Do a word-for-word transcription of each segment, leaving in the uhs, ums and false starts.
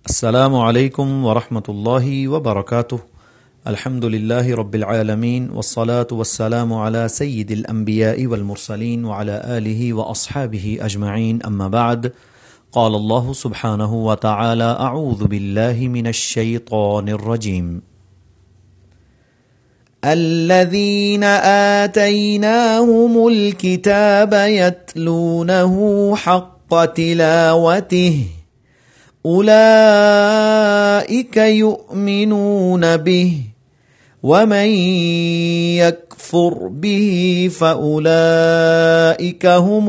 السلام علیکم ورحمۃ اللہ وبرکاتہ الحمد للہ رب العالمین والصلاة والسلام علی سید الانبیاء والمرسلین وعلی آلہ واصحابہ اجمعین اما بعد قال اللہ سبحانہ وتعالی اعوذ باللہ من الشیطان الرجیم الذین آتیناہم الکتاب یتلونہ حق تلاوتہ اولئک یؤمنون به ومن یکفر به فاولئک هم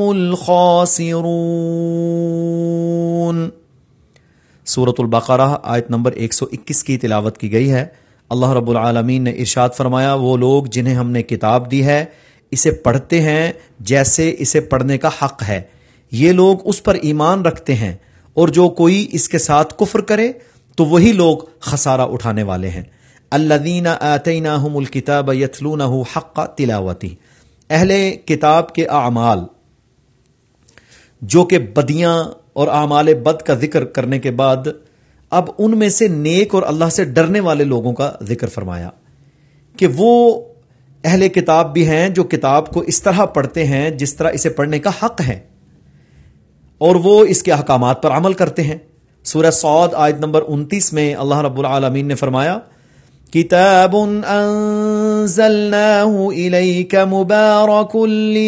الخاسرون۔ سورۃ البقرہ آیت نمبر ایک سو اکیس کی تلاوت کی گئی ہے۔ اللہ رب العالمین نے ارشاد فرمایا، وہ لوگ جنہیں ہم نے کتاب دی ہے اسے پڑھتے ہیں جیسے اسے پڑھنے کا حق ہے، یہ لوگ اس پر ایمان رکھتے ہیں، اور جو کوئی اس کے ساتھ کفر کرے تو وہی لوگ خسارہ اٹھانے والے ہیں۔ الذین آتیناہم الکتاب یتلونہ حق تلاوتہ، اہل کتاب کے اعمال جو کہ بدیاں اور اعمال بد کا ذکر کرنے کے بعد اب ان میں سے نیک اور اللہ سے ڈرنے والے لوگوں کا ذکر فرمایا کہ وہ اہل کتاب بھی ہیں جو کتاب کو اس طرح پڑھتے ہیں جس طرح اسے پڑھنے کا حق ہے، اور وہ اس کے احکامات پر عمل کرتے ہیں۔ سورہ صاد آیت نمبر انتیس میں اللہ رب العالمین نے فرمایا، کتاب انزلناہ الیک مبارک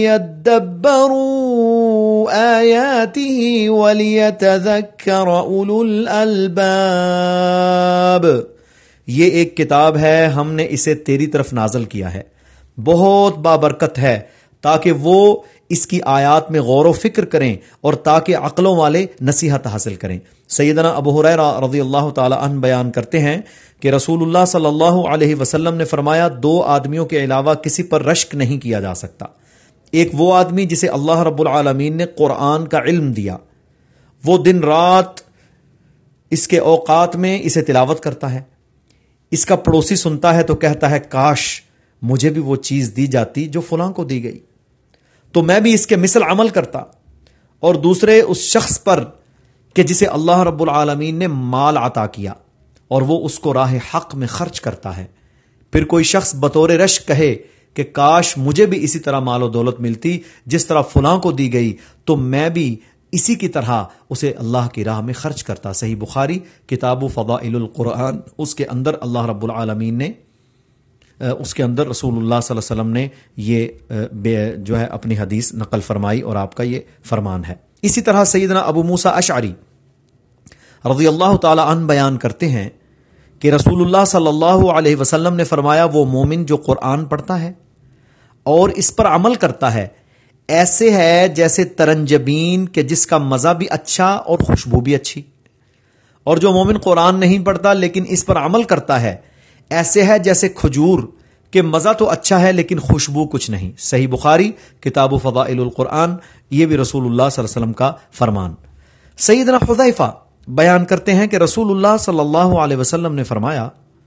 لیدبروا آیاتہ ولیتذکر اولو الالباب، یہ ایک کتاب ہے، ہم نے اسے تیری طرف نازل کیا ہے، بہت بابرکت ہے تاکہ وہ اس کی آیات میں غور و فکر کریں اور تاکہ عقلوں والے نصیحت حاصل کریں۔ سیدنا ابو ہریرہ رضی اللہ تعالی عنہ بیان کرتے ہیں کہ رسول اللہ صلی اللہ علیہ وسلم نے فرمایا، دو آدمیوں کے علاوہ کسی پر رشک نہیں کیا جا سکتا۔ ایک وہ آدمی جسے اللہ رب العالمین نے قرآن کا علم دیا، وہ دن رات اس کے اوقات میں اسے تلاوت کرتا ہے، اس کا پڑوسی سنتا ہے تو کہتا ہے کاش مجھے بھی وہ چیز دی جاتی جو فلاں کو دی گئی تو میں بھی اس کے مثل عمل کرتا۔ اور دوسرے اس شخص پر کہ جسے اللہ رب العالمین نے مال عطا کیا اور وہ اس کو راہ حق میں خرچ کرتا ہے، پھر کوئی شخص بطور رشک کہے کہ کاش مجھے بھی اسی طرح مال و دولت ملتی جس طرح فلاں کو دی گئی تو میں بھی اسی کی طرح اسے اللہ کی راہ میں خرچ کرتا۔ صحیح بخاری کتاب فضائل القرآن، اس کے اندر اللہ رب العالمین نے اس کے اندر رسول اللہ صلی اللہ علیہ وسلم نے یہ جو ہے اپنی حدیث نقل فرمائی اور آپ کا یہ فرمان ہے۔ اسی طرح سیدنا ابو موسیٰ اشعری رضی اللہ تعالی عنہ بیان کرتے ہیں کہ رسول اللہ صلی اللہ علیہ وسلم نے فرمایا، وہ مومن جو قرآن پڑھتا ہے اور اس پر عمل کرتا ہے ایسے ہے جیسے ترنجبین کہ جس کا مزہ بھی اچھا اور خوشبو بھی اچھی، اور جو مومن قرآن نہیں پڑھتا لیکن اس پر عمل کرتا ہے ایسے ہے جیسے کھجور کہ مزہ تو اچھا ہے لیکن خوشبو کچھ نہیں۔ صحیح بخاری کتاب فضائل القرآن، یہ بھی رسول اللہ صلی اللہ علیہ وسلم کا فرمان۔ سیدنا حذیفہ بیان کرتے ہیں کہ رسول اللہ صلی اللہ علیہ وسلم نے فرمایا،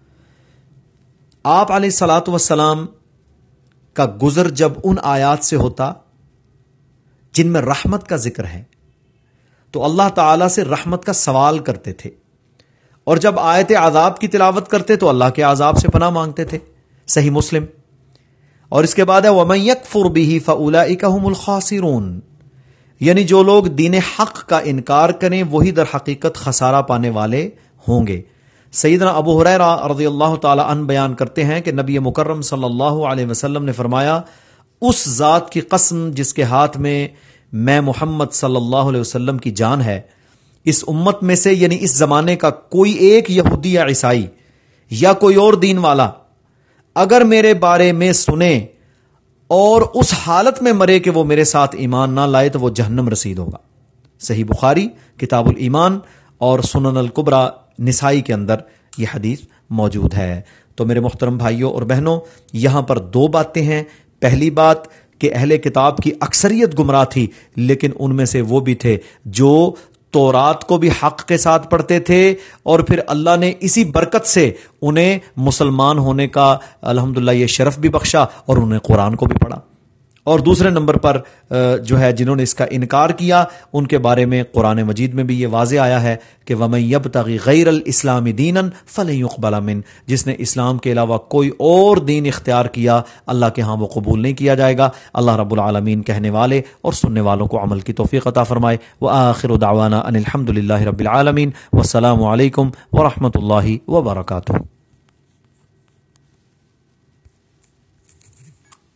آپ علیہ الصلاۃ والسلام کا گزر جب ان آیات سے ہوتا جن میں رحمت کا ذکر ہے تو اللہ تعالی سے رحمت کا سوال کرتے تھے، اور جب آیت عذاب کی تلاوت کرتے تو اللہ کے عذاب سے پناہ مانگتے تھے۔ صحیح مسلم۔ اور اس کے بعد ہے وَمَن يَكْفُرْ بِهِ فَأُولَئِكَ هُمُ الْخَاسِرُونَ، یعنی جو لوگ دین حق کا انکار کریں وہی در حقیقت خسارہ پانے والے ہوں گے۔ سیدنا ابو ہریرہ رضی اللہ تعالی عنہ بیان کرتے ہیں کہ نبی مکرم صلی اللہ علیہ وسلم نے فرمایا، اس ذات کی قسم جس کے ہاتھ میں میں محمد صلی اللہ علیہ وسلم کی جان ہے، اس امت میں سے یعنی اس زمانے کا کوئی ایک یہودی یا عیسائی یا کوئی اور دین والا اگر میرے بارے میں سنے اور اس حالت میں مرے کہ وہ میرے ساتھ ایمان نہ لائے تو وہ جہنم رسید ہوگا۔ صحیح بخاری کتاب الایمان اور سنن الکبریٰ نسائی کے اندر یہ حدیث موجود ہے۔ تو میرے محترم بھائیوں اور بہنوں، یہاں پر دو باتیں ہیں۔ پہلی بات کہ اہل کتاب کی اکثریت گمراہ تھی، لیکن ان میں سے وہ بھی تھے جو تورات کو بھی حق کے ساتھ پڑھتے تھے، اور پھر اللہ نے اسی برکت سے انہیں مسلمان ہونے کا الحمدللہ یہ شرف بھی بخشا اور انہیں قرآن کو بھی پڑھا۔ اور دوسرے نمبر پر جو ہے جنہوں نے اس کا انکار کیا ان کے بارے میں قرآن مجید میں بھی یہ واضح آیا ہے کہ وَمَن يَبْتَغِ غَيْرَ الْإِسْلَامِ دِينًا فَلَن يُقْبَلَ مِنْهُ، جس نے اسلام کے علاوہ کوئی اور دین اختیار کیا اللہ کے ہاں وہ قبول نہیں کیا جائے گا۔ اللہ رب العالمین کہنے والے اور سننے والوں کو عمل کی توفیق عطا فرمائے۔ وآخر دعوانا ان الحمد للہ رب العالمین، والسلام علیکم ورحمۃ اللہ وبرکاتہ۔